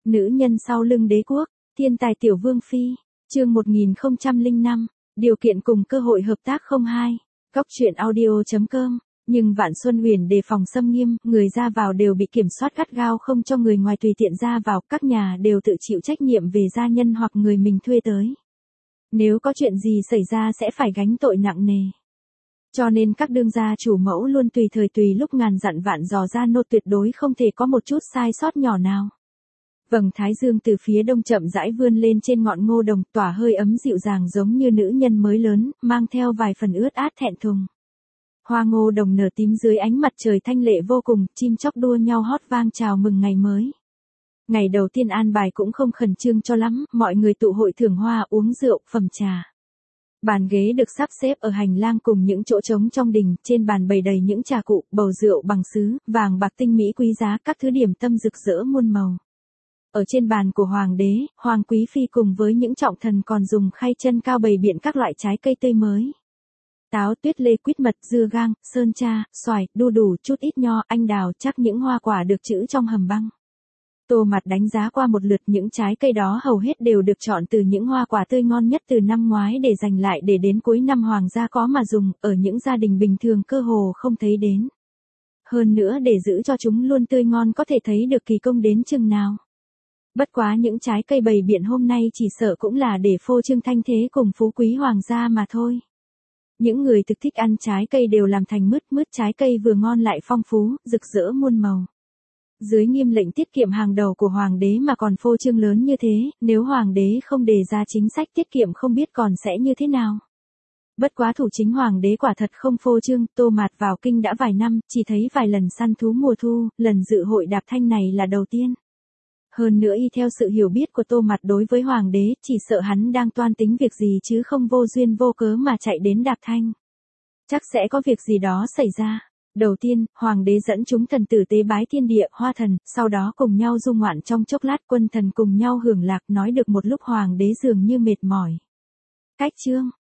Nữ nhân sau lưng đế quốc, thiên tài tiểu vương phi, chương 1005, điều kiện cùng cơ hội hợp tác 02, góc truyện audio.com. Nhưng Vạn Xuân Huyền đề phòng xâm nghiêm, người ra vào đều bị kiểm soát gắt gao không cho người ngoài tùy tiện ra vào, các nhà đều tự chịu trách nhiệm về gia nhân hoặc người mình thuê tới. Nếu có chuyện gì xảy ra sẽ phải gánh tội nặng nề. Cho nên các đương gia chủ mẫu luôn tùy thời tùy lúc ngàn dặn vạn dò ra nô tuyệt đối không thể có một chút sai sót nhỏ nào. Vầng thái dương từ phía đông chậm rãi vươn lên trên ngọn ngô đồng, tỏa hơi ấm dịu dàng giống như nữ nhân mới lớn, mang theo vài phần ướt át thẹn thùng. Hoa ngô đồng nở tím dưới ánh mặt trời thanh lệ vô cùng, chim chóc đua nhau hót vang chào mừng ngày mới. Ngày đầu tiên an bài cũng không khẩn trương cho lắm, mọi người tụ hội thưởng hoa uống rượu, phẩm trà. Bàn ghế được sắp xếp ở hành lang cùng những chỗ trống trong đình, trên bàn bày đầy những trà cụ, bầu rượu bằng sứ, vàng bạc tinh mỹ quý giá, các thứ điểm tâm rực rỡ muôn màu. Ở trên bàn của hoàng đế, hoàng quý phi cùng với những trọng thần còn dùng khay chân cao bày biện các loại trái cây tươi mới. Táo, tuyết lê, quýt mật, dưa gang, sơn tra, xoài, đu đủ, chút ít nho, anh đào, chắc những hoa quả được trữ trong hầm băng. Tô Mặt đánh giá qua một lượt, những trái cây đó hầu hết đều được chọn từ những hoa quả tươi ngon nhất từ năm ngoái để dành lại để đến cuối năm hoàng gia có mà dùng, ở những gia đình bình thường cơ hồ không thấy đến. Hơn nữa để giữ cho chúng luôn tươi ngon có thể thấy được kỳ công đến chừng nào. Bất quá những trái cây bày biện hôm nay chỉ sợ cũng là để phô trương thanh thế cùng phú quý hoàng gia mà thôi. Những người thực thích ăn trái cây đều làm thành mứt trái cây vừa ngon lại phong phú, rực rỡ muôn màu. Dưới nghiêm lệnh tiết kiệm hàng đầu của hoàng đế mà còn phô trương lớn như thế, nếu hoàng đế không đề ra chính sách tiết kiệm không biết còn sẽ như thế nào. Bất quá thủ chính hoàng đế quả thật không phô trương, Tô Mạt vào kinh đã vài năm, chỉ thấy vài lần săn thú mùa thu, lần dự hội đạp thanh này là đầu tiên. Hơn nữa y theo sự hiểu biết của Tô Mạt đối với hoàng đế, chỉ sợ hắn đang toan tính việc gì chứ không vô duyên vô cớ mà chạy đến đạp thanh. Chắc sẽ có việc gì đó xảy ra. Đầu tiên, hoàng đế dẫn chúng thần tử tế bái thiên địa, hoa thần, sau đó cùng nhau du ngoạn trong chốc lát, quân thần cùng nhau hưởng lạc, nói được một lúc hoàng đế dường như mệt mỏi. Cách chương,